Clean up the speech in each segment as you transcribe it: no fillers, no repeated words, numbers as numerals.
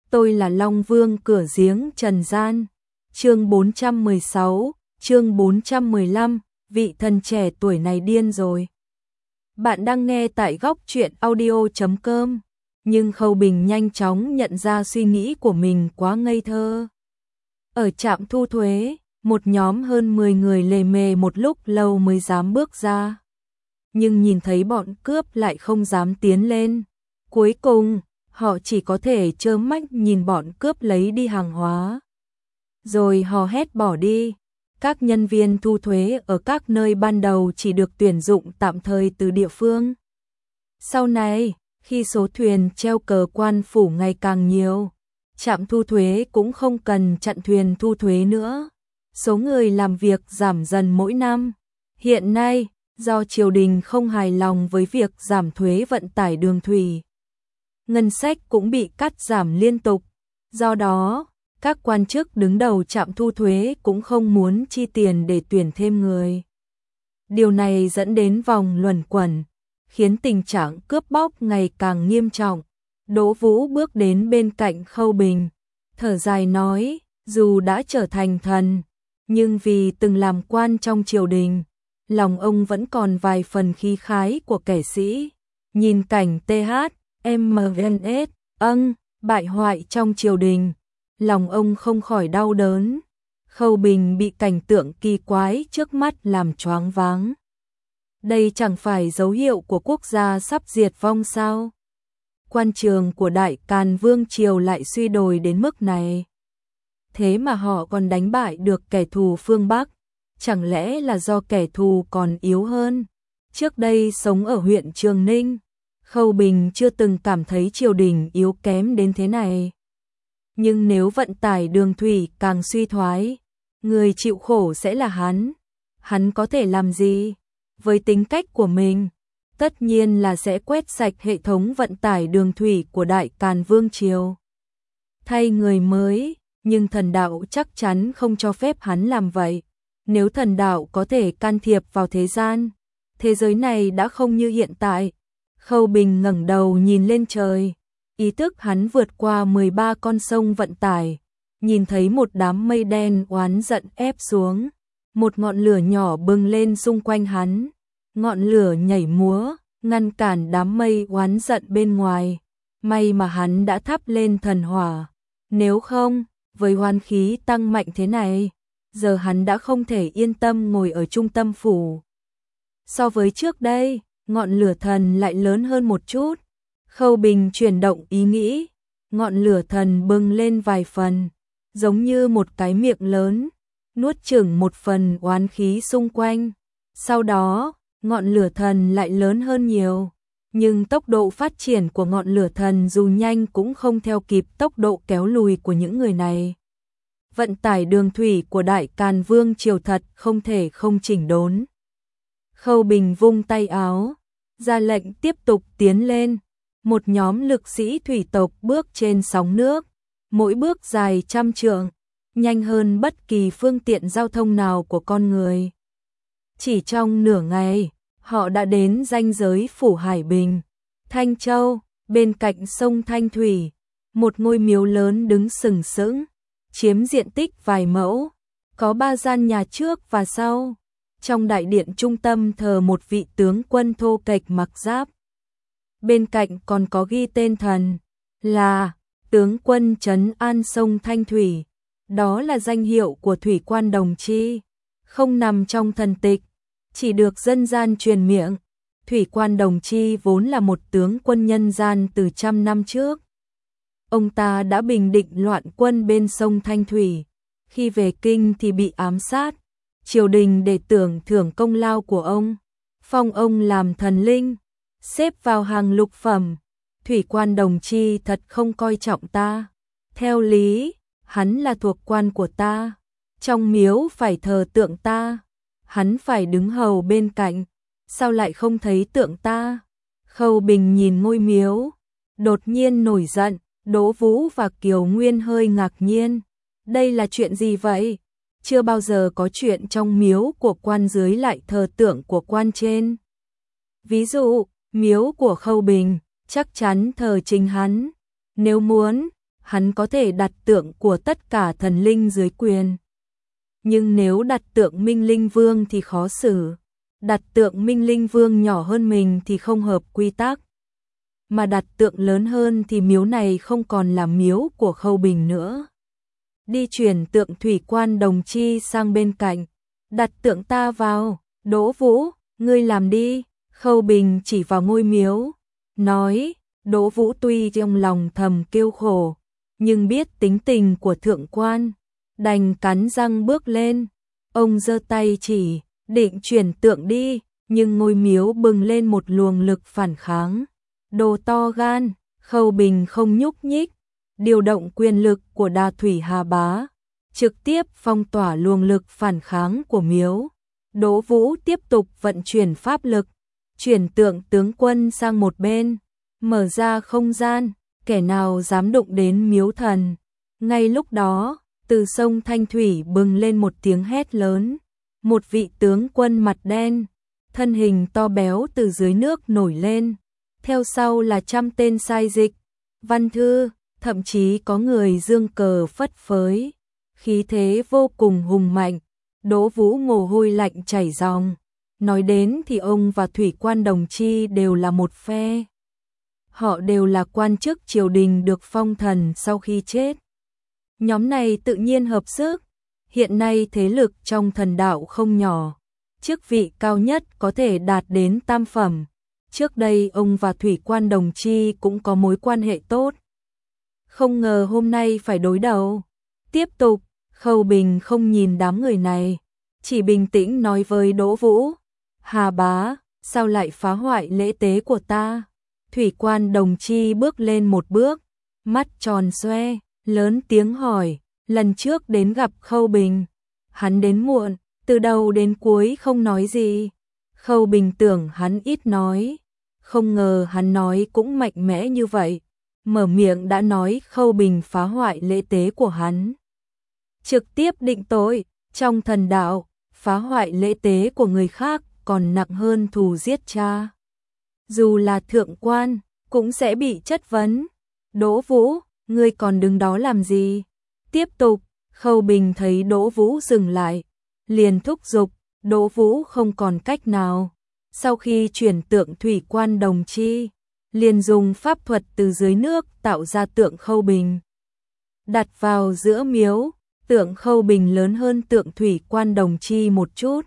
Tôi là Long Vương cửa giếng trần gian. Chương 416, chương 415, vị thần trẻ tuổi này điên rồi. Bạn đang nghe tại góc truyện audio.com, nhưng Khâu Bình nhanh chóng nhận ra suy nghĩ của mình quá ngây thơ. Ở trạm thu thuế, một nhóm hơn 10 người lề mề một lúc lâu mới dám bước ra. Nhưng nhìn thấy bọn cướp lại không dám tiến lên. Cuối cùng, họ chỉ có thể trơ mắt nhìn bọn cướp lấy đi hàng hóa. Rồi hò hét bỏ đi. Các nhân viên thu thuế ở các nơi ban đầu chỉ được tuyển dụng tạm thời từ địa phương. Sau này, khi số thuyền treo cờ quan phủ ngày càng nhiều, trạm thu thuế cũng không cần chặn thuyền thu thuế nữa. Số người làm việc giảm dần mỗi năm. Hiện nay, do triều đình không hài lòng với việc giảm thuế vận tải đường thủy, ngân sách cũng bị cắt giảm liên tục. Do đó, các quan chức đứng đầu trạm thu thuế cũng không muốn chi tiền để tuyển thêm người. Điều này dẫn đến vòng luẩn quẩn, khiến tình trạng cướp bóc ngày càng nghiêm trọng. Đỗ Vũ bước đến bên cạnh Khâu Bình, thở dài nói, dù đã trở thành thần, nhưng vì từng làm quan trong triều đình, lòng ông vẫn còn vài phần khí khái của kẻ sĩ. Nhìn cảnh THMNS, bại hoại trong triều đình, lòng ông không khỏi đau đớn. Khâu Bình bị cảnh tượng kỳ quái trước mắt làm choáng váng. Đây chẳng phải dấu hiệu của quốc gia sắp diệt vong sao? Quan trường của Đại Càn Vương triều lại suy đồi đến mức này. Thế mà họ còn đánh bại được kẻ thù phương Bắc, chẳng lẽ là do kẻ thù còn yếu hơn? Trước đây sống ở huyện Trường Ninh, Khâu Bình chưa từng cảm thấy triều đình yếu kém đến thế này. Nhưng nếu vận tải đường thủy càng suy thoái, người chịu khổ sẽ là hắn. Hắn có thể làm gì? Với tính cách của mình, tất nhiên là sẽ quét sạch hệ thống vận tải đường thủy của Đại Càn Vương triều, thay người mới, nhưng thần đạo chắc chắn không cho phép hắn làm vậy. Nếu thần đạo có thể can thiệp vào thế gian, thế giới này đã không như hiện tại. Khâu Bình ngẩng đầu nhìn lên trời, ý thức hắn vượt qua 13 con sông vận tải, nhìn thấy một đám mây đen oán giận ép xuống, một ngọn lửa nhỏ bừng lên xung quanh hắn, ngọn lửa nhảy múa, ngăn cản đám mây oán giận bên ngoài. May mà hắn đã thắp lên thần hỏa, nếu không, với oán khí tăng mạnh thế này, giờ hắn đã không thể yên tâm ngồi ở trung tâm phủ. So với trước đây, ngọn lửa thần lại lớn hơn một chút. Khâu Bình chuyển động ý nghĩ, ngọn lửa thần bừng lên vài phần, giống như một cái miệng lớn, nuốt chửng một phần oán khí xung quanh. Sau đó, ngọn lửa thần lại lớn hơn nhiều, nhưng tốc độ phát triển của ngọn lửa thần dù nhanh cũng không theo kịp tốc độ kéo lùi của những người này. Vận tải đường thủy của Đại Càn Vương triều thật không thể không chỉnh đốn. Khâu Bình vung tay áo, ra lệnh tiếp tục tiến lên. Một nhóm lực sĩ thủy tộc bước trên sóng nước, mỗi bước dài trăm trượng, nhanh hơn bất kỳ phương tiện giao thông nào của con người. Chỉ trong nửa ngày, họ đã đến ranh giới phủ Hải Bình, Thanh Châu. Bên cạnh sông Thanh Thủy, một ngôi miếu lớn đứng sừng sững, chiếm diện tích vài mẫu, có 3 gian nhà trước và sau. Trong đại điện trung tâm thờ một vị tướng quân thô kệch mặc giáp. Bên cạnh còn có ghi tên thần là tướng quân trấn an sông Thanh Thủy. Đó là danh hiệu của thủy quan Đồng Chi, không nằm trong thần tịch, chỉ được dân gian truyền miệng. Thủy quan Đồng Chi vốn là một tướng quân nhân gian từ trăm năm trước. Ông ta đã bình định loạn quân bên sông Thanh Thủy, khi về kinh thì bị ám sát. Triều đình để tưởng thưởng công lao của ông, phong ông làm thần linh, xếp vào hàng lục phẩm. Thủy quan Đồng Chi thật không coi trọng ta. Theo lý, hắn là thuộc quan của ta, trong miếu phải thờ tượng ta, hắn phải đứng hầu bên cạnh, sao lại không thấy tượng ta? Khâu Bình nhìn ngôi miếu, đột nhiên nổi giận. Đỗ Vũ và Kiều Nguyên hơi ngạc nhiên. Đây là chuyện gì vậy? Chưa bao giờ có chuyện trong miếu của quan dưới lại thờ tượng của quan trên. Ví dụ, miếu của Khâu Bình chắc chắn thờ chính hắn. Nếu muốn, hắn có thể đặt tượng của tất cả thần linh dưới quyền. Nhưng nếu đặt tượng Minh Linh Vương thì khó xử. Đặt tượng Minh Linh Vương nhỏ hơn mình thì không hợp quy tắc. Mà đặt tượng lớn hơn thì miếu này không còn là miếu của Khâu Bình nữa. Đi chuyển tượng Thủy Quan Đồng Chi sang bên cạnh. Đặt tượng ta vào, Đỗ Vũ, ngươi làm đi. Khâu Bình chỉ vào ngôi miếu, nói. Đỗ Vũ tuy trong lòng thầm kêu khổ, nhưng biết tính tình của thượng quan, đành cắn răng bước lên. Ông giơ tay chỉ, định chuyển tượng đi, nhưng ngôi miếu bừng lên một luồng lực phản kháng. Đồ to gan, Khâu Bình không nhúc nhích, điều động quyền lực của Đa Thủy Hà Bá, trực tiếp phong tỏa luồng lực phản kháng của miếu. Đỗ Vũ tiếp tục vận chuyển pháp lực, chuyển tượng tướng quân sang một bên, mở ra không gian, kẻ nào dám đụng đến miếu thần. Ngay lúc đó, từ sông Thanh Thủy bừng lên một tiếng hét lớn. Một vị tướng quân mặt đen, thân hình to béo từ dưới nước nổi lên. Theo sau là trăm tên sai dịch, văn thư, thậm chí có người dương cờ phất phới. Khí thế vô cùng hùng mạnh. Đỗ Vũ mồ hôi lạnh chảy ròng. Nói đến thì ông và Thủy Quan Đồng Chi đều là một phe. Họ đều là quan chức triều đình được phong thần sau khi chết. Nhóm này tự nhiên hợp sức. Hiện nay thế lực trong thần đạo không nhỏ. Chức vị cao nhất có thể đạt đến tam phẩm. Trước đây ông và Thủy Quan Đồng Chi cũng có mối quan hệ tốt. Không ngờ hôm nay phải đối đầu. Tiếp tục, Khâu Bình không nhìn đám người này, chỉ bình tĩnh nói với Đỗ Vũ. Hà Bá, sao lại phá hoại lễ tế của ta? Thủy Quan Đồng Chi bước lên một bước, mắt tròn xoe, lớn tiếng hỏi. Lần trước đến gặp Khâu Bình, hắn đến muộn, từ đầu đến cuối không nói gì. Khâu Bình tưởng hắn ít nói, không ngờ hắn nói cũng mạnh mẽ như vậy. Mở miệng đã nói Khâu Bình phá hoại lễ tế của hắn. Trực tiếp định tội, trong thần đạo, phá hoại lễ tế của người khác còn nặng hơn thù giết cha. Dù là thượng quan, cũng sẽ bị chất vấn. Đỗ Vũ, ngươi còn đứng đó làm gì? Tiếp tục, Khâu Bình thấy Đỗ Vũ dừng lại, liền thúc giục. Đỗ Vũ không còn cách nào. Sau khi chuyển tượng Thủy Quan Đồng Chi, liền dùng pháp thuật từ dưới nước tạo ra tượng Khâu Bình. Đặt vào giữa miếu, tượng Khâu Bình lớn hơn tượng Thủy Quan Đồng Chi một chút.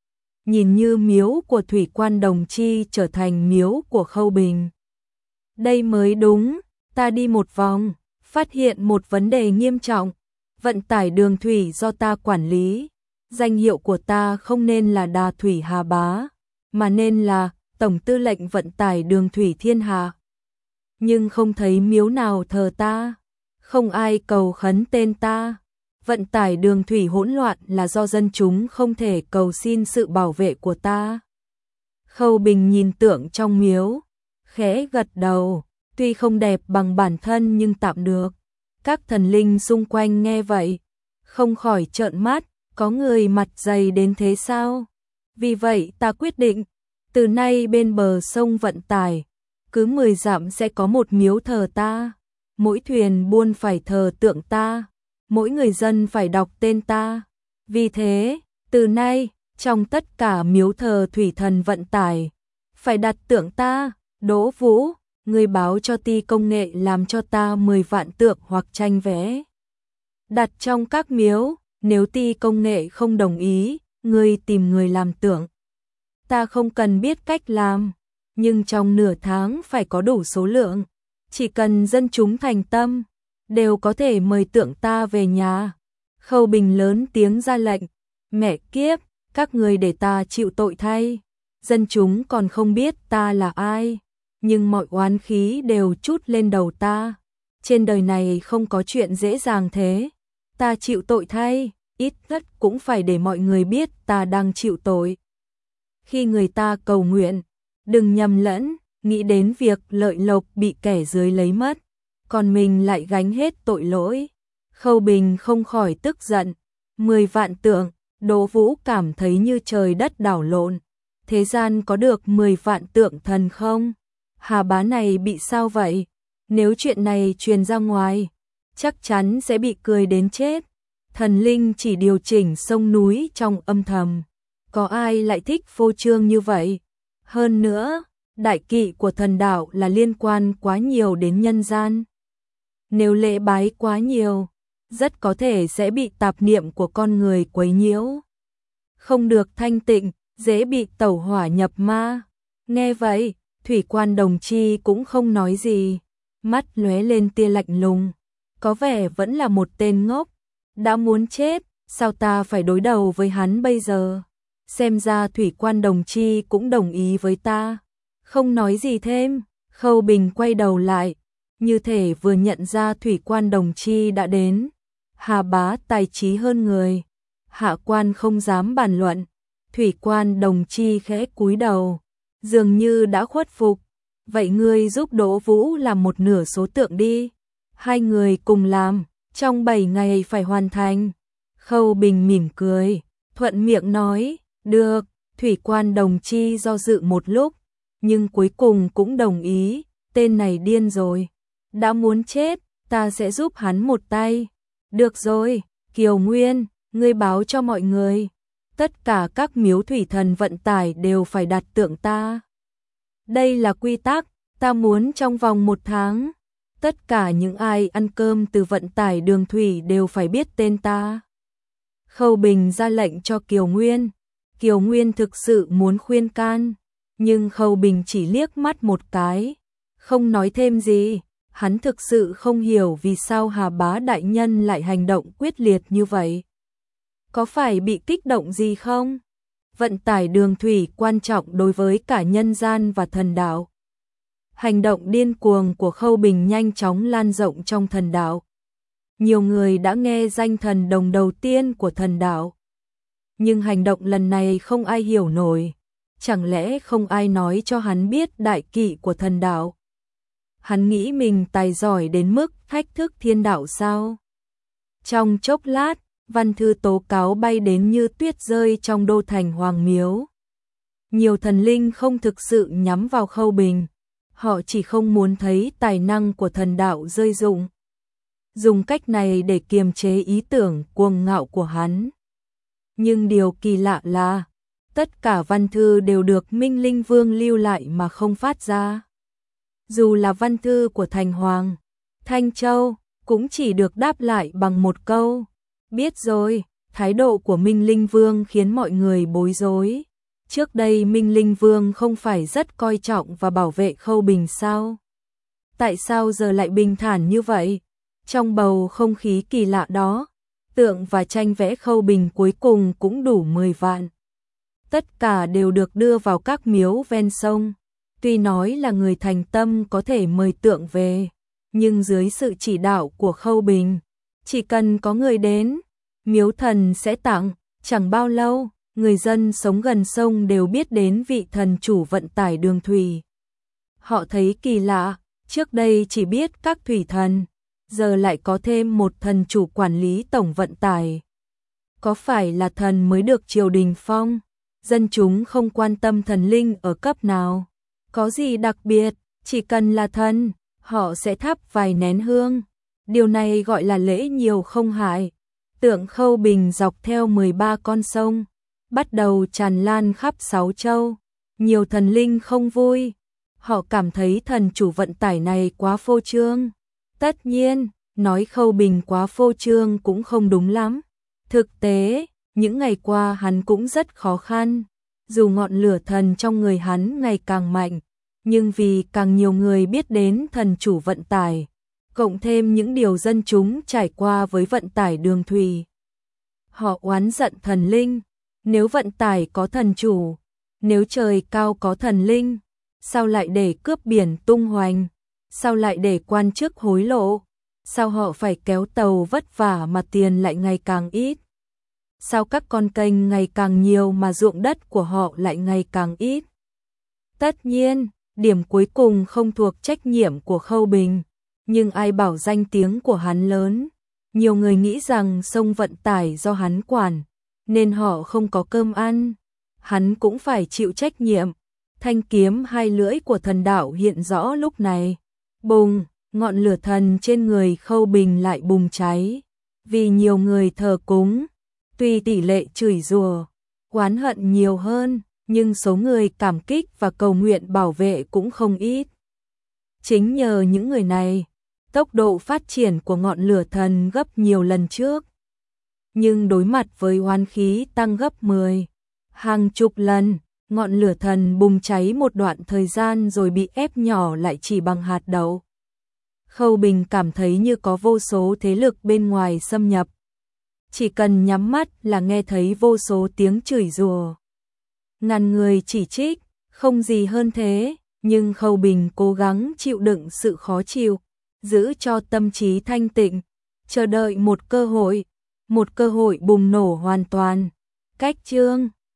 Nhìn như miếu của Thủy Quan Đồng Chi trở thành miếu của Khâu Bình. Đây mới đúng, ta đi một vòng, phát hiện một vấn đề nghiêm trọng. Vận tải đường thủy do ta quản lý. Danh hiệu của ta không nên là Đa Thủy Hà Bá, mà nên là Tổng Tư lệnh Vận tải đường thủy thiên hạ. Nhưng không thấy miếu nào thờ ta, không ai cầu khấn tên ta. Vận tải đường thủy hỗn loạn là do dân chúng không thể cầu xin sự bảo vệ của ta. Khâu Bình nhìn tượng trong miếu, khẽ gật đầu, tuy không đẹp bằng bản thân nhưng tạm được. Các thần linh xung quanh nghe vậy, không khỏi trợn mắt, có người mặt dày đến thế sao? Vì vậy ta quyết định, từ nay bên bờ sông Vận tải, cứ 10 dặm sẽ có một miếu thờ ta. Mỗi thuyền buôn phải thờ tượng ta, mỗi người dân phải đọc tên ta. Vì thế, từ nay, trong tất cả miếu thờ thủy thần vận tải, phải đặt tượng ta. Đỗ Vũ, ngươi báo cho ty công nghệ làm cho ta 10 vạn tượng hoặc tranh vẽ. Đặt trong các miếu, nếu ty công nghệ không đồng ý, ngươi tìm người làm tượng. Ta không cần biết cách làm, nhưng trong nửa tháng phải có đủ số lượng. Chỉ cần dân chúng thành tâm, đều có thể mời tượng ta về nhà. Khâu Bình lớn tiếng ra lệnh, mẹ kiếp, các người để ta chịu tội thay. Dân chúng còn không biết ta là ai, nhưng mọi oán khí đều trút lên đầu ta. Trên đời này không có chuyện dễ dàng thế. Ta chịu tội thay, ít nhất cũng phải để mọi người biết ta đang chịu tội. Khi người ta cầu nguyện, đừng nhầm lẫn, nghĩ đến việc lợi lộc bị kẻ dưới lấy mất, còn mình lại gánh hết tội lỗi. Khâu Bình không khỏi tức giận. 10 vạn tượng, Đỗ Vũ cảm thấy như trời đất đảo lộn. Thế gian có được 10 vạn tượng thần không? Hà Bá này bị sao vậy? Nếu chuyện này truyền ra ngoài, chắc chắn sẽ bị cười đến chết. Thần linh chỉ điều chỉnh sông núi trong âm thầm. Có ai lại thích phô trương như vậy? Hơn nữa, đại kỵ của thần đạo là liên quan quá nhiều đến nhân gian. Nếu lễ bái quá nhiều, rất có thể sẽ bị tạp niệm của con người quấy nhiễu. Không được thanh tịnh, dễ bị tẩu hỏa nhập ma. Nghe vậy, Thủy Quan Đồng Chi cũng không nói gì, mắt lóe lên tia lạnh lùng, có vẻ vẫn là một tên ngốc, đã muốn chết, sao ta phải đối đầu với hắn bây giờ? Xem ra Thủy Quan Đồng Chi cũng đồng ý với ta. Không nói gì thêm, Khâu Bình quay đầu lại, như thể vừa nhận ra Thủy Quan Đồng Chi đã đến. Hà bá tài trí hơn người, hạ quan không dám bàn luận. Thủy Quan Đồng Chi khẽ cúi đầu, dường như đã khuất phục. Vậy ngươi giúp Đỗ Vũ làm một nửa số tượng đi. Hai người cùng làm, trong 7 ngày phải hoàn thành. Khâu Bình mỉm cười, thuận miệng nói, được. Thủy Quan Đồng Chi do dự một lúc, nhưng cuối cùng cũng đồng ý. Tên này điên rồi, đã muốn chết, ta sẽ giúp hắn một tay. Được rồi, Kiều Nguyên, ngươi báo cho mọi người. Tất cả các miếu thủy thần vận tải đều phải đặt tượng ta. Đây là quy tắc, ta muốn trong vòng 1 tháng, tất cả những ai ăn cơm từ vận tải đường thủy đều phải biết tên ta. Khâu Bình ra lệnh cho Kiều Nguyên. Kiều Nguyên thực sự muốn khuyên can, nhưng Khâu Bình chỉ liếc mắt một cái, không nói thêm gì. Hắn thực sự không hiểu vì sao Hà Bá đại nhân lại hành động quyết liệt như vậy. Có phải bị kích động gì không? Vận tải đường thủy quan trọng đối với cả nhân gian và thần đạo. Hành động điên cuồng của Khâu Bình nhanh chóng lan rộng trong thần đạo. Nhiều người đã nghe danh thần đồng đầu tiên của thần đạo. Nhưng hành động lần này không ai hiểu nổi. Chẳng lẽ không ai nói cho hắn biết đại kỵ của thần đạo? Hắn nghĩ mình tài giỏi đến mức thách thức thiên đạo sao? Trong chốc lát, văn thư tố cáo bay đến như tuyết rơi trong đô thành Hoàng Miếu. Nhiều thần linh không thực sự nhắm vào Khâu Bình, họ chỉ không muốn thấy tài năng của thần đạo rơi rụng. Dùng cách này để kiềm chế ý tưởng cuồng ngạo của hắn. Nhưng điều kỳ lạ là, tất cả văn thư đều được Minh Linh Vương lưu lại mà không phát ra. Dù là văn thư của Thành Hoàng, Thanh Châu, cũng chỉ được đáp lại bằng một câu. Biết rồi, thái độ của Minh Linh Vương khiến mọi người bối rối. Trước đây Minh Linh Vương không phải rất coi trọng và bảo vệ Khâu Bình sao? Tại sao giờ lại bình thản như vậy? Trong bầu không khí kỳ lạ đó, tượng và tranh vẽ Khâu Bình cuối cùng cũng đủ 10 vạn. Tất cả đều được đưa vào các miếu ven sông. Tuy nói là người thành tâm có thể mời tượng về, nhưng dưới sự chỉ đạo của Khâu Bình, chỉ cần có người đến, miếu thần sẽ tặng. Chẳng bao lâu, người dân sống gần sông đều biết đến vị thần chủ vận tải đường thủy. Họ thấy kỳ lạ, trước đây chỉ biết các thủy thần, giờ lại có thêm một thần chủ quản lý tổng vận tải. Có phải là thần mới được triều đình phong? Dân chúng không quan tâm thần linh ở cấp nào. Có gì đặc biệt, chỉ cần là thần, họ sẽ thắp vài nén hương. Điều này gọi là lễ nhiều không hại. Tượng Khâu Bình dọc theo 13 con sông, bắt đầu tràn lan khắp 6 châu. Nhiều thần linh không vui, họ cảm thấy thần chủ vận tải này quá phô trương. Tất nhiên, nói Khâu Bình quá phô trương cũng không đúng lắm. Thực tế, những ngày qua hắn cũng rất khó khăn. Dù ngọn lửa thần trong người hắn ngày càng mạnh, nhưng vì càng nhiều người biết đến thần chủ vận tải, cộng thêm những điều dân chúng trải qua với vận tải đường thủy, họ oán giận thần linh. Nếu vận tải có thần chủ, nếu trời cao có thần linh, sao lại để cướp biển tung hoành? Sao lại để quan chức hối lộ? Sao họ phải kéo tàu vất vả mà tiền lại ngày càng ít? Sao các con kênh ngày càng nhiều mà ruộng đất của họ lại ngày càng ít? Tất nhiên, điểm cuối cùng không thuộc trách nhiệm của Khâu Bình, nhưng ai bảo danh tiếng của hắn lớn. Nhiều người nghĩ rằng sông vận tải do hắn quản, nên họ không có cơm ăn. Hắn cũng phải chịu trách nhiệm. Thanh kiếm hai lưỡi của thần đạo hiện rõ lúc này. Bùng, ngọn lửa thần trên người Khâu Bình lại bùng cháy, vì nhiều người thờ cúng, tuy tỷ lệ chửi rủa, oán hận nhiều hơn, nhưng số người cảm kích và cầu nguyện bảo vệ cũng không ít. Chính nhờ những người này, tốc độ phát triển của ngọn lửa thần gấp nhiều lần trước. Nhưng đối mặt với oán khí tăng gấp 10, hàng chục lần, ngọn lửa thần bùng cháy một đoạn thời gian rồi bị ép nhỏ lại chỉ bằng hạt đậu. Khâu Bình cảm thấy như có vô số thế lực bên ngoài xâm nhập. Chỉ cần nhắm mắt là nghe thấy vô số tiếng chửi rủa, ngàn người chỉ trích, không gì hơn thế, nhưng Khâu Bình cố gắng chịu đựng sự khó chịu, giữ cho tâm trí thanh tịnh, chờ đợi một cơ hội bùng nổ hoàn toàn. Cách chương